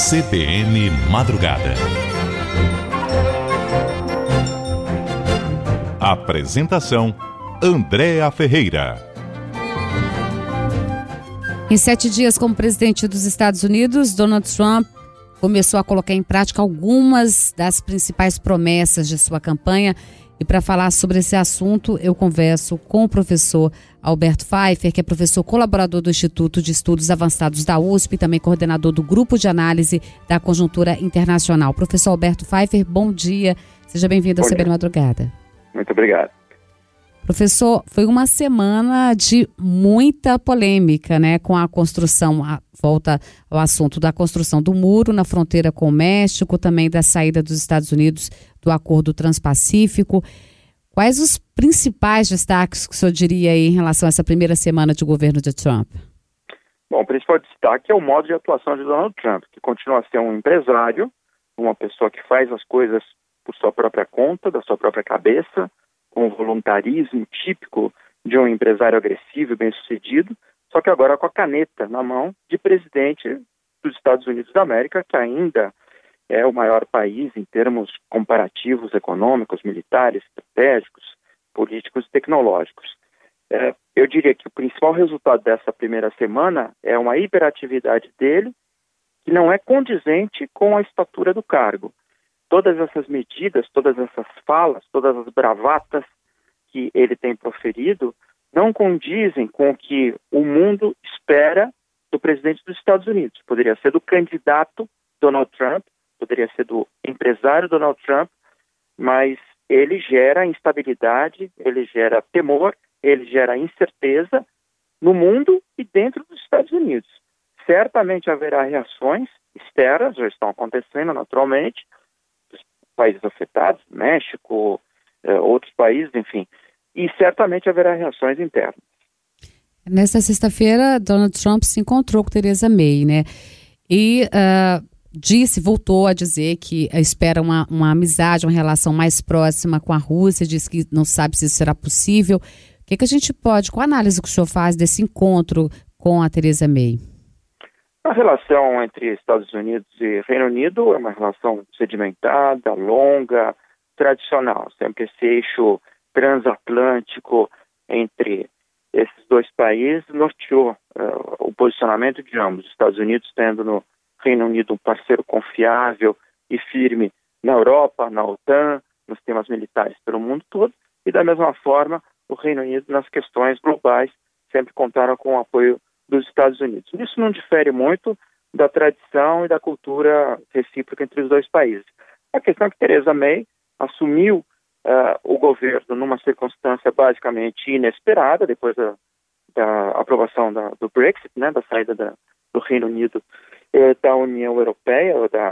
CBN Madrugada. Apresentação: Andréa Ferreira. Em 7 dias como presidente dos Estados Unidos, Donald Trump começou a colocar em prática algumas das principais promessas de sua campanha. E para falar sobre esse assunto, eu converso com o professor Alberto Pfeiffer, que é professor colaborador do Instituto de Estudos Avançados da USP e também coordenador do Grupo de Análise da Conjuntura Internacional. Professor Alberto Pfeiffer, bom dia. Seja bem-vindo ao CBN Madrugada. Muito obrigado. Professor, foi uma semana de muita polêmica, né, com a construção, volta ao assunto da construção do muro na fronteira com o México, também da saída dos Estados Unidos do Acordo Transpacífico. Quais os principais destaques que o senhor diria aí em relação a essa primeira semana de governo de Trump? Bom, o principal destaque é o modo de atuação de Donald Trump, que continua a ser um empresário, uma pessoa que faz as coisas por sua própria conta, da sua própria cabeça, com o voluntarismo típico de um empresário agressivo e bem-sucedido, só que agora com a caneta na mão de presidente dos Estados Unidos da América, que ainda é o maior país em termos comparativos econômicos, militares, estratégicos, políticos e tecnológicos. Eu diria que o principal resultado dessa primeira semana é uma hiperatividade dele que não é condizente com a estatura do cargo. Todas essas medidas, todas essas falas, todas as bravatas que ele tem proferido não condizem com o que o mundo espera do presidente dos Estados Unidos. Poderia ser do candidato Donald Trump, poderia ser do empresário Donald Trump, mas ele gera instabilidade, ele gera temor, ele gera incerteza no mundo e dentro dos Estados Unidos. Certamente haverá reações externas, já estão acontecendo naturalmente, países afetados, México, outros países, enfim, e certamente haverá reações internas. Nesta sexta-feira, Donald Trump se encontrou com Theresa May, né? E voltou a dizer que espera uma amizade, uma relação mais próxima com a Rússia, diz que não sabe se isso será possível. O que a gente pode, qual a análise que o senhor faz desse encontro com a Theresa May? A relação entre Estados Unidos e Reino Unido é uma relação sedimentada, longa, tradicional. Sempre esse eixo transatlântico entre esses dois países norteou o posicionamento de ambos. Os Estados Unidos tendo no Reino Unido um parceiro confiável e firme na Europa, na OTAN, nos temas militares pelo mundo todo, e da mesma forma o Reino Unido nas questões globais sempre contaram com o apoio dos Estados Unidos. Isso não difere muito da tradição e da cultura recíproca entre os dois países. A questão é que Theresa May assumiu o governo numa circunstância basicamente inesperada, depois da aprovação do Brexit, né, da saída do Reino Unido da União Europeia,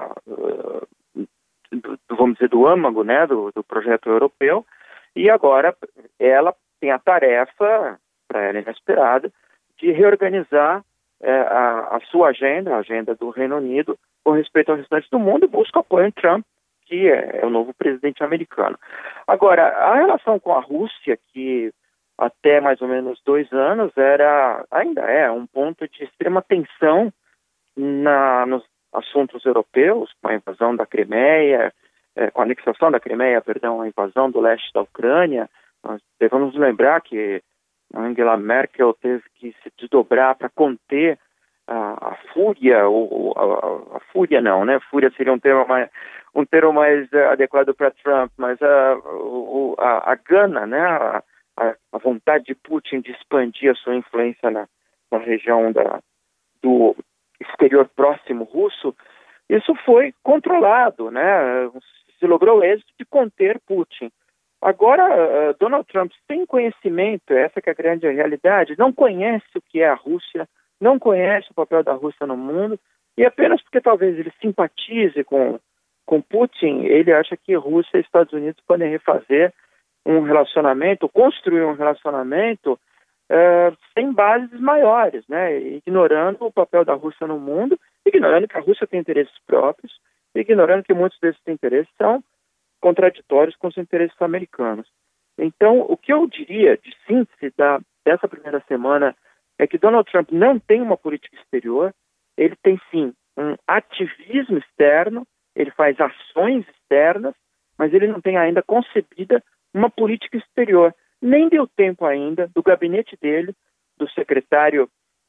vamos dizer, do âmago, né, do projeto europeu, e agora ela tem a tarefa, para ela inesperada, de reorganizar a sua agenda, a agenda do Reino Unido, com respeito ao restante do mundo, e busca apoio em Trump, que é o novo presidente americano. Agora, a relação com a Rússia, que até mais ou menos 2 anos ainda é um ponto de extrema tensão nos assuntos europeus, com a invasão da Crimeia, com a anexação da Crimeia, a invasão do leste da Ucrânia. Nós devemos lembrar que Angela Merkel teve que se desdobrar para conter a fúria, a fúria não, né? Fúria seria um termo mais adequado para Trump, mas a gana, né? A vontade de Putin de expandir a sua influência na região do exterior próximo russo. Isso foi controlado, né? Se logrou o êxito de conter Putin. Agora, Donald Trump, sem conhecimento, essa que é a grande realidade, não conhece o que é a Rússia, não conhece o papel da Rússia no mundo, e apenas porque talvez ele simpatize com Putin, ele acha que Rússia e Estados Unidos podem refazer um relacionamento, construir um relacionamento sem bases maiores, né? Ignorando o papel da Rússia no mundo, ignorando que a Rússia tem interesses próprios, ignorando que muitos desses interesses são contraditórios com os interesses americanos. Então, o que eu diria de síntese dessa primeira semana é que Donald Trump não tem uma política exterior, ele tem sim um ativismo externo, ele faz ações externas, mas ele não tem ainda concebida uma política exterior. Nem deu tempo ainda do gabinete dele, do secretário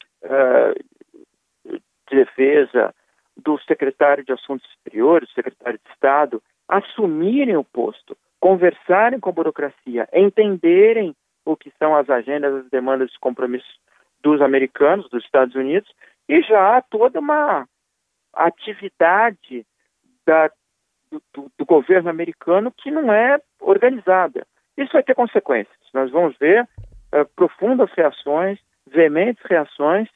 de Defesa, do secretário de Assuntos Exteriores, do secretário de Estado, assumirem o posto, conversarem com a burocracia, entenderem o que são as agendas, as demandas e compromissos dos americanos, dos Estados Unidos, e já há toda uma atividade do governo americano que não é organizada. Isso vai ter consequências. Nós vamos ver profundas reações, veementes reações,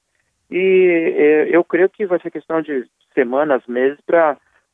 e eu creio que vai ser questão de semanas, meses, para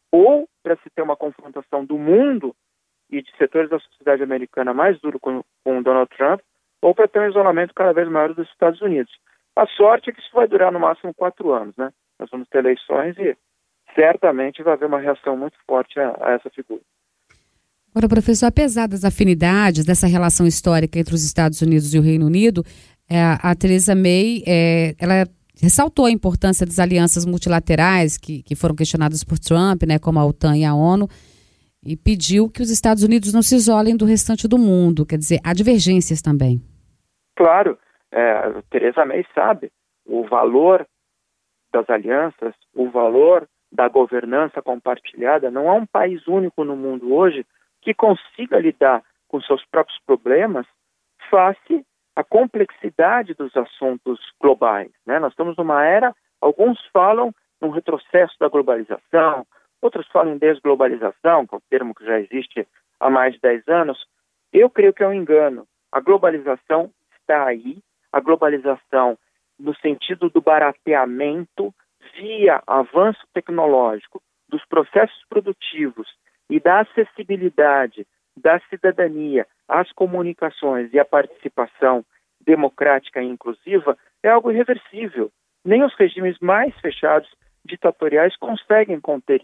se ter uma confrontação do mundo e de setores da sociedade americana mais duro com Donald Trump, ou para ter um isolamento cada vez maior dos Estados Unidos. A sorte é que isso vai durar no máximo 4 anos, né? Nós vamos ter eleições e certamente vai haver uma reação muito forte a essa figura. Agora, professor, apesar das afinidades, dessa relação histórica entre os Estados Unidos e o Reino Unido, a Theresa May, ela ressaltou a importância das alianças multilaterais que foram questionadas por Trump, né, como a OTAN e a ONU, e pediu que os Estados Unidos não se isolem do restante do mundo. Quer dizer, há divergências também. Claro, Theresa May sabe o valor das alianças, o valor da governança compartilhada. Não há um país único no mundo hoje que consiga lidar com seus próprios problemas face à complexidade dos assuntos globais, né? Nós estamos numa era, alguns falam num retrocesso da globalização, outros falam em desglobalização, que é um termo que já existe há mais de 10 anos. Eu creio que é um engano. A globalização está aí, a globalização no sentido do barateamento via avanço tecnológico dos processos produtivos e da acessibilidade da cidadania às comunicações e à participação democrática e inclusiva é algo irreversível. Nem os regimes mais fechados ditatoriais conseguem conter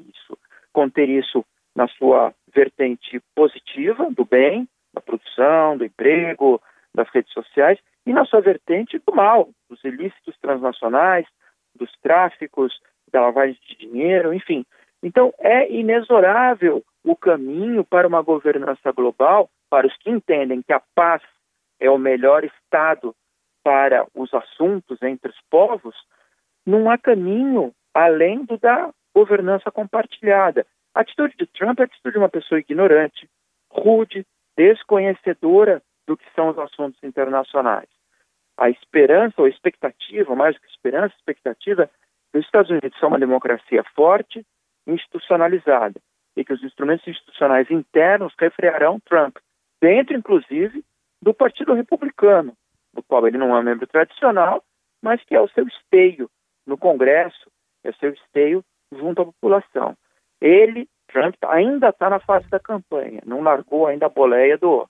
isso na sua vertente positiva, do bem, da produção, do emprego, das redes sociais, e na sua vertente do mal, dos ilícitos transnacionais, dos tráficos, da lavagem de dinheiro, enfim. Então, é inexorável o caminho para uma governança global, para os que entendem que a paz é o melhor estado para os assuntos entre os povos. Não há caminho além do da governança compartilhada. A atitude de Trump é a atitude de uma pessoa ignorante, rude, desconhecedora do que são os assuntos internacionais. A esperança ou expectativa, mais do que esperança, expectativa, os Estados Unidos são uma democracia forte, institucionalizada, e que os instrumentos institucionais internos refrearão Trump, dentro, inclusive, do Partido Republicano, do qual ele não é um membro tradicional, mas que é o seu esteio no Congresso, é o seu esteio junto à população. Ele, Trump, ainda está na fase da campanha, não largou ainda a boleia do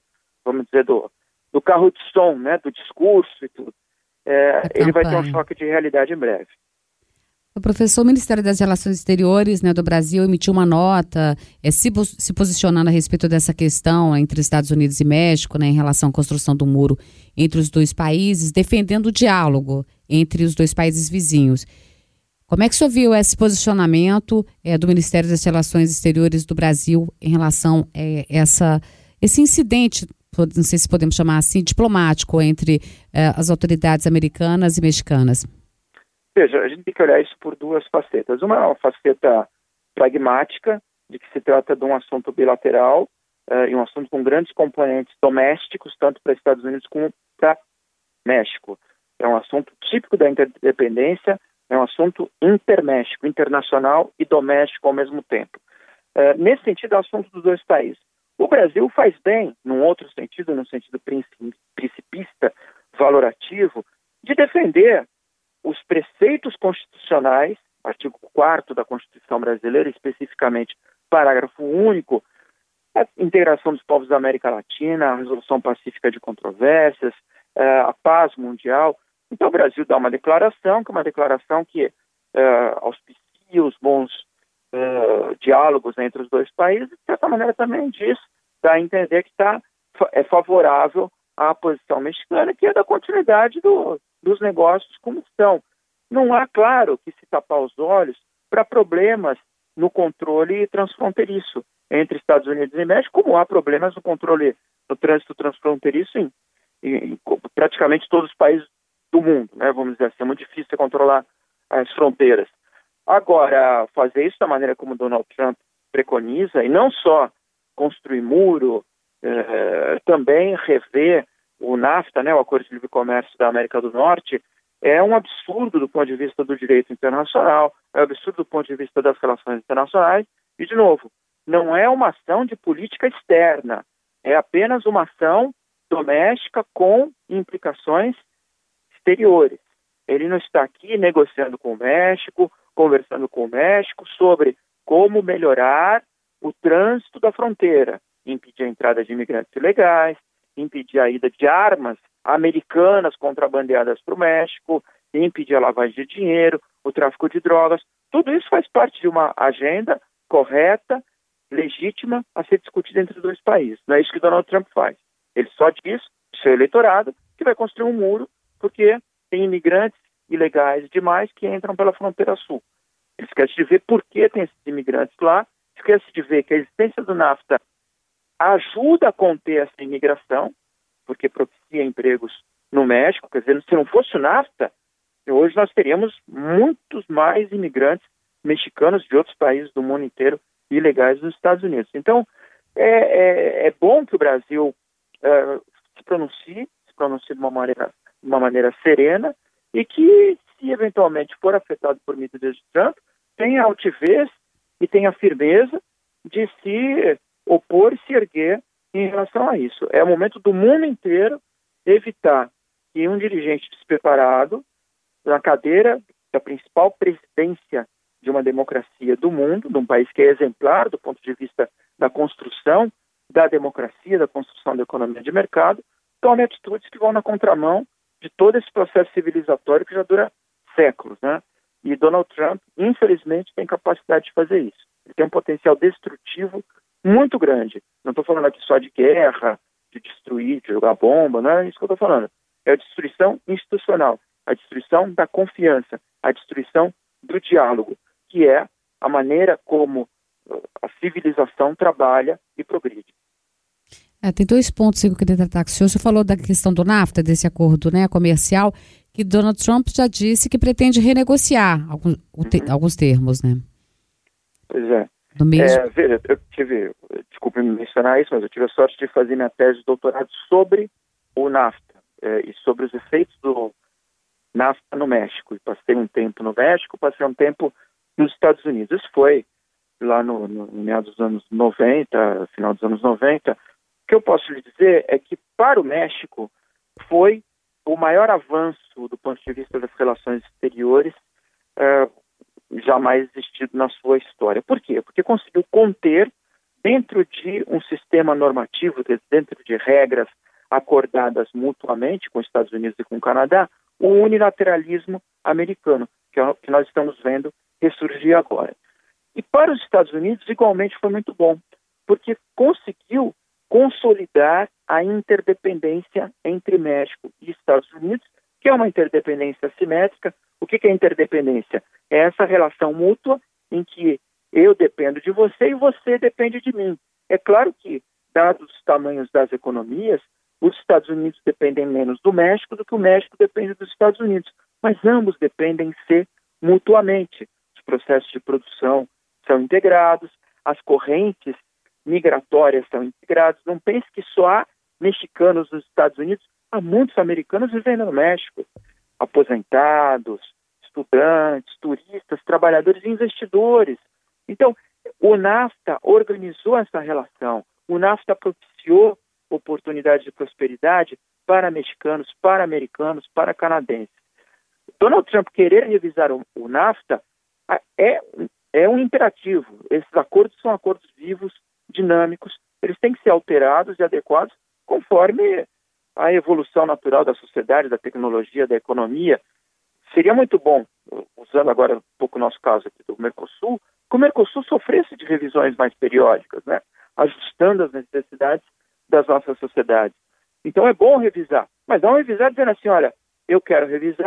carro de som, né, do discurso e tudo. Ele vai ter um choque de realidade em breve. O professor, o Ministério das Relações Exteriores, né, do Brasil emitiu uma nota se posicionando a respeito dessa questão entre Estados Unidos e México, né, em relação à construção do muro entre os dois países, defendendo o diálogo entre os dois países vizinhos. Como é que o senhor viu esse posicionamento do Ministério das Relações Exteriores do Brasil em relação a esse incidente, não sei se podemos chamar assim, diplomático entre as autoridades americanas e mexicanas? Veja, a gente tem que olhar isso por duas facetas. Uma é uma faceta pragmática, de que se trata de um assunto bilateral e um assunto com grandes componentes domésticos, tanto para Estados Unidos como para México. É um assunto típico da interdependência, é um assunto interméxico, internacional e doméstico ao mesmo tempo. Nesse sentido, é um assunto dos dois países. O Brasil faz bem, num outro sentido, no sentido principista, valorativo, de defender os preceitos constitucionais, artigo 4º da Constituição Brasileira, especificamente parágrafo único, a integração dos povos da América Latina, a resolução pacífica de controvérsias, a paz mundial. Então o Brasil dá uma declaração, que é uma declaração que auspicia os bons diálogos entre os dois países, de certa maneira também diz, dá a entender que é favorável à posição mexicana, que é da continuidade dos negócios como estão. Não há, claro, que se tapar os olhos para problemas no controle transfronteiriço entre Estados Unidos e México, como há problemas no controle do trânsito transfronteiriço em praticamente todos os países do mundo, né? Vamos dizer assim, é muito difícil controlar as fronteiras. Agora, fazer isso da maneira como Donald Trump preconiza, e não só construir muro, também rever o NAFTA, né, o Acordo de Livre Comércio da América do Norte, é um absurdo do ponto de vista do direito internacional, é um absurdo do ponto de vista das relações internacionais, e, de novo, não é uma ação de política externa, é apenas uma ação doméstica com implicações exteriores. Ele não está aqui negociando com o México, conversando com o México sobre como melhorar o trânsito da fronteira, impedir a entrada de imigrantes ilegais, impedir a ida de armas americanas contrabandeadas para o México, impedir a lavagem de dinheiro, o tráfico de drogas. Tudo isso faz parte de uma agenda correta, legítima, a ser discutida entre os dois países. Não é isso que Donald Trump faz. Ele só diz, seu eleitorado, que vai construir um muro porque tem imigrantes ilegais demais que entram pela fronteira sul. Ele esquece de ver por que tem esses imigrantes lá, esquece de ver que a existência do NAFTA ajuda a conter essa imigração, porque propicia empregos no México. Quer dizer, se não fosse o NAFTA, hoje nós teríamos muitos mais imigrantes mexicanos de outros países do mundo inteiro ilegais nos Estados Unidos. Então, é bom que o Brasil se pronuncie de uma maneira serena, e que, se eventualmente for afetado por medidas de Trump, tenha altivez e tenha firmeza de se opor e se erguer em relação a isso. É o momento do mundo inteiro evitar que um dirigente despreparado, na cadeira da principal presidência de uma democracia do mundo, de um país que é exemplar do ponto de vista da construção da democracia, da construção da economia de mercado, tome atitudes que vão na contramão de todo esse processo civilizatório que já dura séculos, né? E Donald Trump, infelizmente, tem capacidade de fazer isso. Ele tem um potencial destrutivo muito grande. Não estou falando aqui só de guerra, de destruir, de jogar bomba, não é isso que eu estou falando. É a destruição institucional, a destruição da confiança, a destruição do diálogo, que é a maneira como a civilização trabalha e progride. Tem dois pontos que eu queria tratar com o senhor. O senhor falou da questão do NAFTA, desse acordo, né, comercial, que Donald Trump já disse que pretende renegociar alguns termos, né? Pois é. Do mesmo... Veja, desculpe me mencionar isso, mas eu tive a sorte de fazer minha tese de doutorado sobre o NAFTA e sobre os efeitos do NAFTA no México. E passei um tempo no México, passei um tempo nos Estados Unidos. Isso foi lá no meados dos anos 90, final dos anos 90. O que eu posso lhe dizer é que, para o México, foi o maior avanço do ponto de vista das relações exteriores jamais existido na sua história. Por quê? Porque conseguiu conter, dentro de um sistema normativo, dentro de regras acordadas mutuamente com os Estados Unidos e com o Canadá, o unilateralismo americano, que é o que nós estamos vendo ressurgir agora. E para os Estados Unidos, igualmente, foi muito bom, porque conseguiu consolidar a interdependência entre México e Estados Unidos, que é uma interdependência assimétrica. O que é interdependência? É essa relação mútua em que eu dependo de você e você depende de mim. É claro que, dados os tamanhos das economias, os Estados Unidos dependem menos do México do que o México depende dos Estados Unidos, mas ambos dependem-se mutuamente. Os processos de produção são integrados, as correntes migratórias são integradas. Não pense que só há mexicanos nos Estados Unidos, há muitos americanos vivendo no México, aposentados, estudantes, turistas, trabalhadores e investidores. Então, o NAFTA organizou essa relação, o NAFTA propiciou oportunidades de prosperidade para mexicanos, para americanos, para canadenses. Donald Trump querer revisar o NAFTA é um imperativo. Esses acordos são acordos vivos, dinâmicos, eles têm que ser alterados e adequados conforme a evolução natural da sociedade, da tecnologia, da economia. Seria muito bom, usando agora um pouco o nosso caso aqui do Mercosul, que o Mercosul sofresse de revisões mais periódicas, né? Ajustando as necessidades das nossas sociedades. Então é bom revisar, mas não revisar dizendo assim, olha, eu quero revisar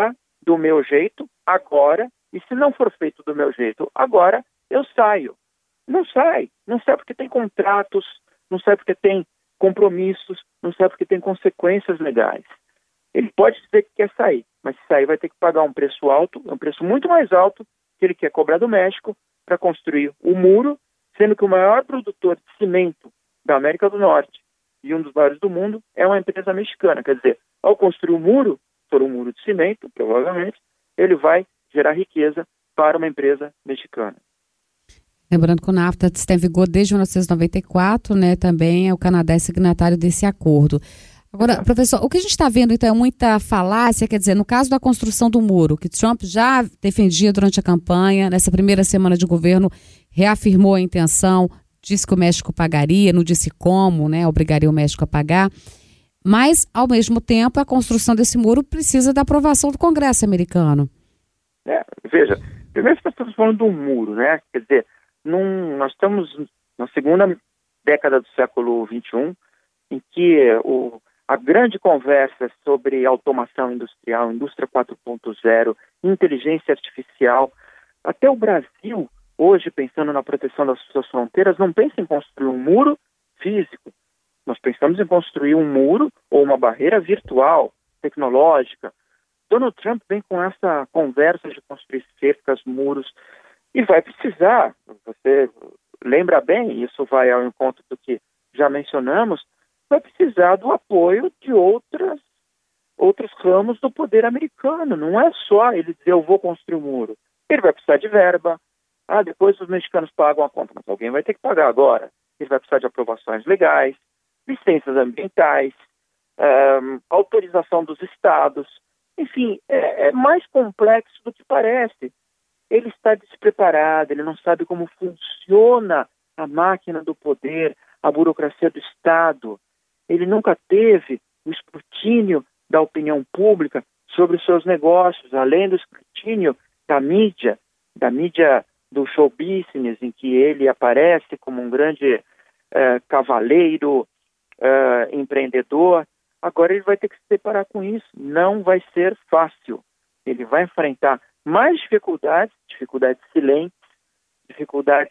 do meu jeito agora, e se não for feito do meu jeito agora, eu saio. Não sai porque tem contratos, não sai porque tem compromissos, não sai porque tem consequências legais. Ele pode dizer que quer sair, mas se sair vai ter que pagar um preço alto, um preço muito mais alto que ele quer cobrar do México para construir o muro, sendo que o maior produtor de cimento da América do Norte e um dos maiores do mundo é uma empresa mexicana. Quer dizer, ao construir o muro, for um muro de cimento, provavelmente, ele vai gerar riqueza para uma empresa mexicana. Lembrando que o NAFTA está em vigor desde 1994, né? Também o Canadá é signatário desse acordo. Agora, professor, o que a gente está vendo então é muita falácia, quer dizer, no caso da construção do muro, que Trump já defendia durante a campanha, nessa primeira semana de governo, reafirmou a intenção, disse que o México pagaria, não disse como, né? Obrigaria o México a pagar. Mas, ao mesmo tempo, a construção desse muro precisa da aprovação do Congresso americano. Veja, primeiro nós estamos falando de um muro, né? Quer dizer, nós estamos na segunda década do século XXI, em que a grande conversa sobre automação industrial, indústria 4.0, inteligência artificial, até o Brasil, hoje, pensando na proteção das suas fronteiras, não pensa em construir um muro físico. Nós pensamos em construir um muro ou uma barreira virtual, tecnológica. Donald Trump vem com essa conversa de construir cercas, muros, e vai precisar, você lembra bem, isso vai ao encontro do que já mencionamos, vai precisar do apoio de outros ramos do poder americano. Não é só ele dizer eu vou construir um muro. Ele vai precisar de verba. Depois os mexicanos pagam a conta, mas alguém vai ter que pagar agora. Ele vai precisar de aprovações legais, licenças ambientais, autorização dos estados. Enfim, é mais complexo do que parece. Ele está despreparado, ele não sabe como funciona a máquina do poder, a burocracia do Estado. Ele nunca teve o escrutínio da opinião pública sobre os seus negócios, além do escrutínio da mídia do show business, em que ele aparece como um grande cavaleiro, empreendedor. Agora ele vai ter que se deparar com isso. Não vai ser fácil. Ele vai enfrentar mais dificuldades silentes, dificuldades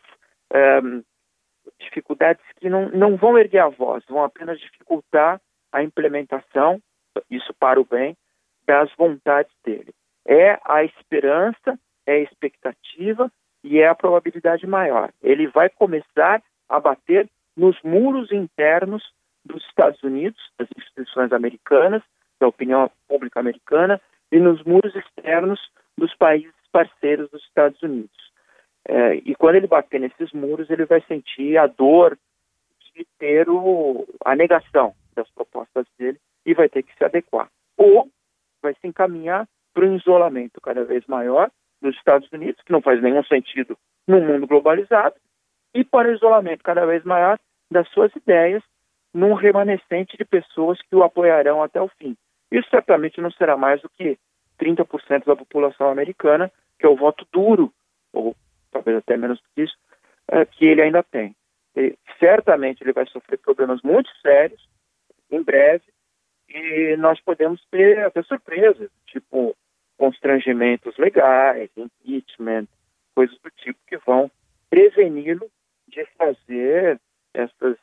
que não vão erguer a voz, vão apenas dificultar a implementação, isso para o bem, das vontades dele. É a esperança, é a expectativa e é a probabilidade maior. Ele vai começar a bater nos muros internos dos Estados Unidos, das instituições americanas, da opinião pública americana, e nos muros externos dos países parceiros dos Estados Unidos. E quando ele bater nesses muros, ele vai sentir a dor de ter a negação das propostas dele e vai ter que se adequar. Ou vai se encaminhar para um isolamento cada vez maior dos Estados Unidos, que não faz nenhum sentido num mundo globalizado, e para o isolamento cada vez maior das suas ideias num remanescente de pessoas que o apoiarão até o fim. Isso certamente não será mais do que 30% da população americana, que é o voto duro, ou talvez até menos do que isso, que ele ainda tem. Certamente ele vai sofrer problemas muito sérios em breve, e nós podemos ter até surpresas, tipo constrangimentos legais, impeachment, coisas do tipo que vão preveni-lo de fazer essas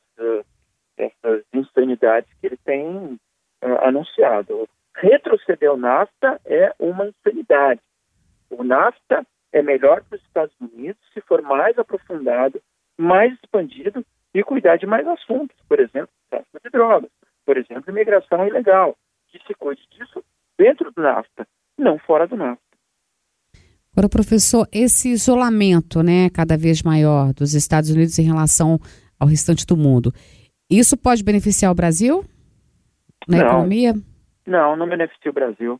insanidades que ele tem anunciado. Retroceder o NAFTA é uma insanidade. O NAFTA é melhor para os Estados Unidos se for mais aprofundado, mais expandido e cuidar de mais assuntos, por exemplo, tráfico de drogas, por exemplo, imigração ilegal, que se cuide disso dentro do NAFTA, não fora do NAFTA. Agora, professor, esse isolamento, né, cada vez maior dos Estados Unidos em relação ao restante do mundo, isso pode beneficiar o Brasil na economia? Não beneficia o Brasil.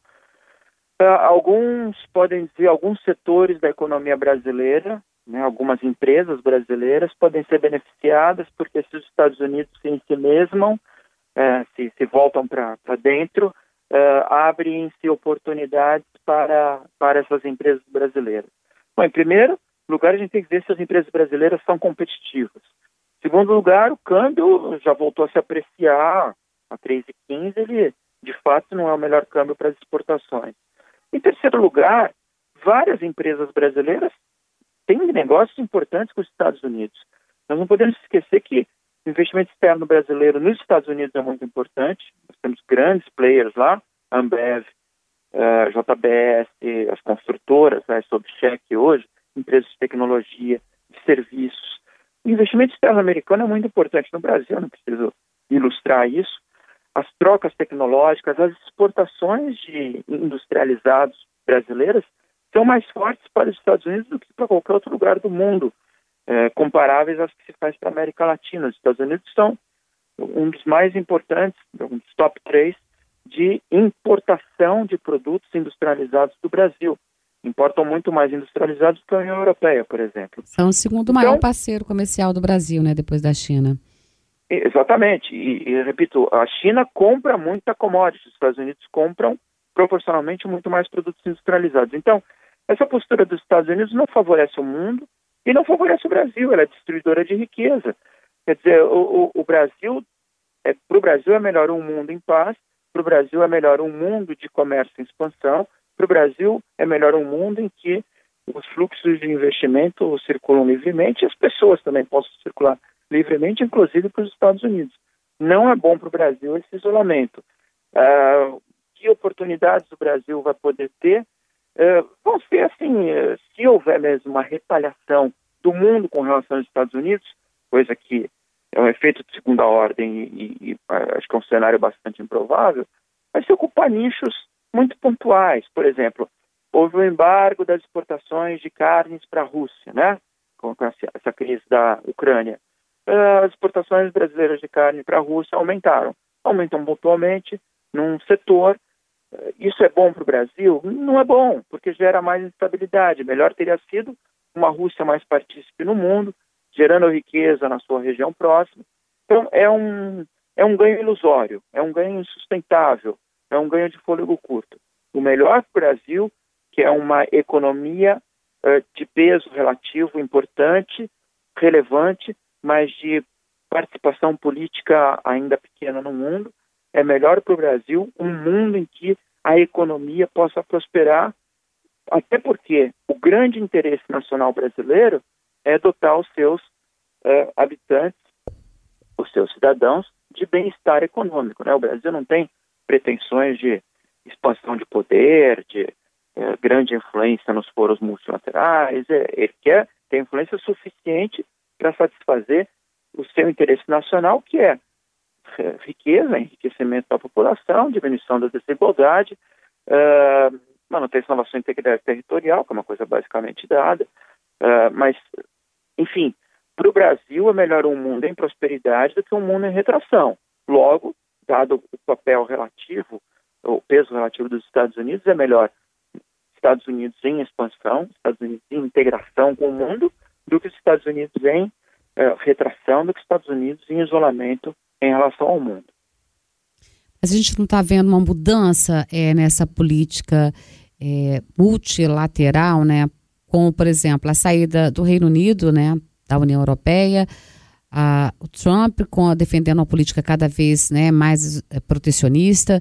Alguns podem dizer, alguns setores da economia brasileira, né, algumas empresas brasileiras podem ser beneficiadas porque se os Estados Unidos se ensimesmam, se voltam para dentro, abrem-se oportunidades para essas empresas brasileiras. Bom, em primeiro lugar, a gente tem que ver se as empresas brasileiras são competitivas. Em segundo lugar, o câmbio já voltou a se apreciar a 3,15, ele de fato não é o melhor câmbio para as exportações. Em terceiro lugar, várias empresas brasileiras têm negócios importantes com os Estados Unidos. Nós não podemos esquecer que o investimento externo brasileiro nos Estados Unidos é muito importante. Nós temos grandes players lá, Ambev, JBS, as construtoras, sob cheque hoje, empresas de tecnologia, de serviços. O investimento externo americano é muito importante no Brasil, não preciso ilustrar isso. As trocas tecnológicas, as exportações de industrializados brasileiras são mais fortes para os Estados Unidos do que para qualquer outro lugar do mundo, comparáveis às que se faz para a América Latina. Os Estados Unidos são um dos mais importantes, um dos top 3 de importação de produtos industrializados do Brasil. Importam muito mais industrializados que a União Europeia, por exemplo. São o segundo maior parceiro comercial do Brasil, né, depois da China. Exatamente. E repito, a China compra muita commodity, os Estados Unidos compram proporcionalmente muito mais produtos industrializados. Então, essa postura dos Estados Unidos não favorece o mundo e não favorece o Brasil, ela é destruidora de riqueza. Quer dizer, o Brasil, para o Brasil é melhor um mundo em paz, para o Brasil é melhor um mundo de comércio em expansão, para o Brasil é melhor um mundo em que os fluxos de investimento circulam livremente e as pessoas também possam circular livremente, inclusive para os Estados Unidos. Não é bom para o Brasil esse isolamento. Que oportunidades o Brasil vai poder ter? Vão ser assim, se houver mesmo uma retaliação do mundo com relação aos Estados Unidos, coisa que é um efeito de segunda ordem e acho que é um cenário bastante improvável, vai se ocupar nichos muito pontuais. Por exemplo, houve o embargo das exportações de carnes para a Rússia, né? Com essa crise da Ucrânia. As exportações brasileiras de carne para a Rússia aumentam pontualmente num setor. Isso é bom para o Brasil? Não é bom, porque gera mais instabilidade. Melhor teria sido uma Rússia mais partícipe no mundo, gerando riqueza na sua região próxima. Então, é um ganho ilusório, é um ganho insustentável, é um ganho de fôlego curto. O melhor para o Brasil, que é uma economia de peso relativo importante, relevante, mas de participação política ainda pequena no mundo, é melhor para o Brasil um mundo em que a economia possa prosperar, até porque o grande interesse nacional brasileiro é dotar os seus habitantes, os seus cidadãos, de bem-estar econômico, né? O Brasil não tem pretensões de expansão de poder, de grande influência nos foros multilaterais, ele quer ter influência suficiente para satisfazer o seu interesse nacional, que é riqueza, enriquecimento da população, diminuição da desigualdade, manutenção da sua integridade territorial, que é uma coisa basicamente dada, mas, enfim, para o Brasil é melhor um mundo em prosperidade do que um mundo em retração. Logo, dado o papel relativo, o peso relativo dos Estados Unidos, é melhor Estados Unidos em expansão, Estados Unidos em integração com o mundo, do que os Estados Unidos em retração, do que os Estados Unidos em isolamento em relação ao mundo. Mas a gente não está vendo uma mudança nessa política multilateral, né? Como, por exemplo, a saída do Reino Unido, né, da União Europeia, o Trump defendendo uma política cada vez, né, mais protecionista.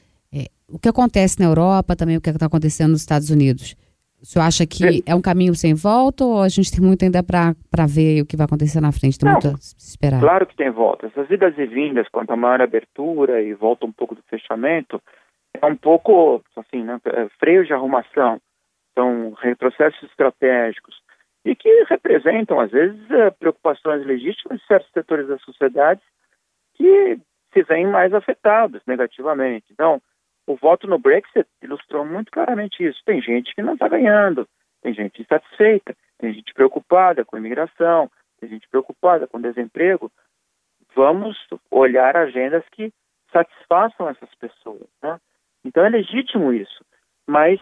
O que acontece na Europa, também o que está acontecendo nos Estados Unidos? O senhor acha que é um caminho sem volta ou a gente tem muito ainda para ver o que vai acontecer na frente? Tem muito a esperar. Claro que tem volta. Essas idas e vindas, quanto a maior abertura e volta um pouco do fechamento, é um pouco, assim, né, freio de arrumação. São retrocessos estratégicos e que representam, às vezes, preocupações legítimas de certos setores da sociedade que se veem mais afetados negativamente. Então, o voto no Brexit ilustrou muito claramente isso. Tem gente que não está ganhando, tem gente insatisfeita, tem gente preocupada com a imigração, tem gente preocupada com o desemprego. Vamos olhar agendas que satisfaçam essas pessoas, né? Então é legítimo isso, mas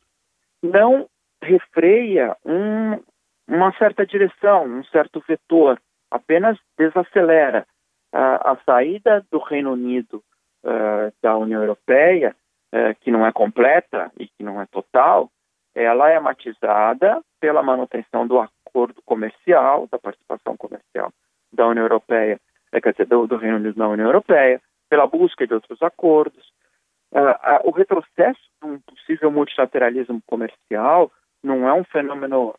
não refreia uma certa direção, um certo vetor, apenas desacelera. A saída do Reino Unido da União Europeia, que não é completa e que não é total, ela é matizada pela manutenção do acordo comercial, da participação comercial da União Europeia, quer dizer, do Reino Unido na União Europeia, pela busca de outros acordos. O retrocesso de um possível multilateralismo comercial não é um fenômeno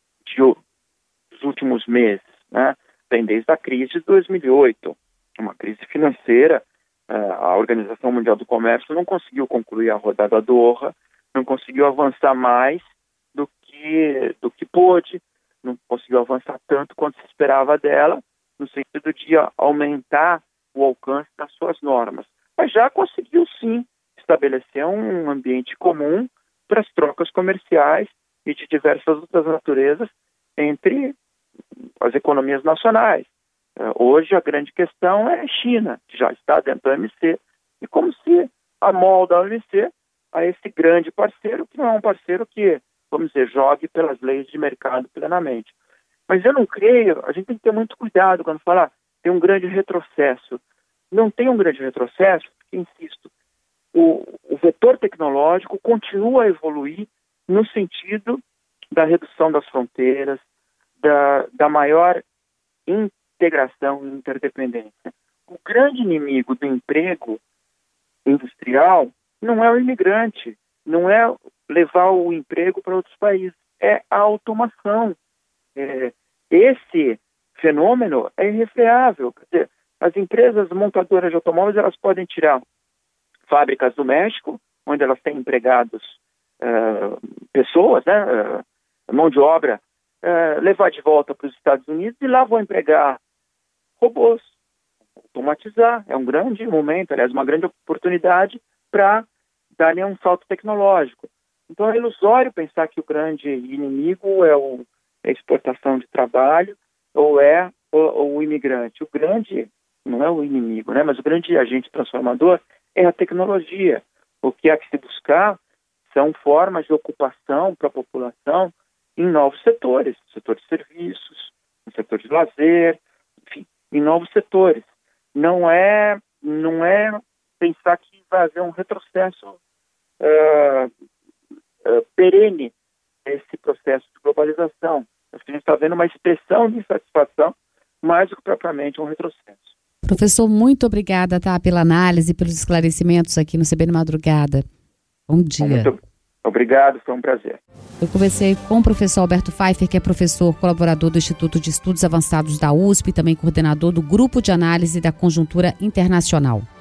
dos últimos meses, né? Vem desde a crise de 2008, uma crise financeira. A Organização Mundial do Comércio não conseguiu concluir a rodada Doha, não conseguiu avançar mais do que pôde, não conseguiu avançar tanto quanto se esperava dela, no sentido de aumentar o alcance das suas normas. Mas já conseguiu, sim, estabelecer um ambiente comum para as trocas comerciais e de diversas outras naturezas entre as economias nacionais. Hoje a grande questão é a China, que já está dentro da OMC, e como se amolda a OMC a esse grande parceiro, que não é um parceiro que, vamos dizer, jogue pelas leis de mercado plenamente. Mas eu não creio, a gente tem que ter muito cuidado quando fala tem um grande retrocesso. Não tem um grande retrocesso, porque, insisto, o vetor tecnológico continua a evoluir no sentido da redução das fronteiras, da maior integração e interdependência. O grande inimigo do emprego industrial não é o imigrante, não é levar o emprego para outros países, é a automação. Esse fenômeno é irrefreável. Quer dizer, as empresas montadoras de automóveis, elas podem tirar fábricas do México, onde elas têm empregados, pessoas, né, mão de obra, levar de volta para os Estados Unidos e lá vão empregar robôs, automatizar. É um grande momento, aliás, uma grande oportunidade para darem um salto tecnológico. Então é ilusório pensar que o grande inimigo é a exportação de trabalho ou é o imigrante. O grande, não é o inimigo, né, mas o grande agente transformador é a tecnologia. O que há que se buscar são formas de ocupação para a população em novos setores, setor de serviços, no setor de lazer, enfim, em novos setores. Não é pensar que vai haver um retrocesso perene nesse processo de globalização. Acho que a gente está vendo uma expressão de insatisfação mais do que propriamente um retrocesso. Professor, muito obrigada, pela análise, pelos esclarecimentos aqui no CBN Madrugada. Bom dia. Muito obrigado, foi um prazer. Eu conversei com o professor Alberto Pfeiffer, que é professor colaborador do Instituto de Estudos Avançados da USP e também coordenador do Grupo de Análise da Conjuntura Internacional.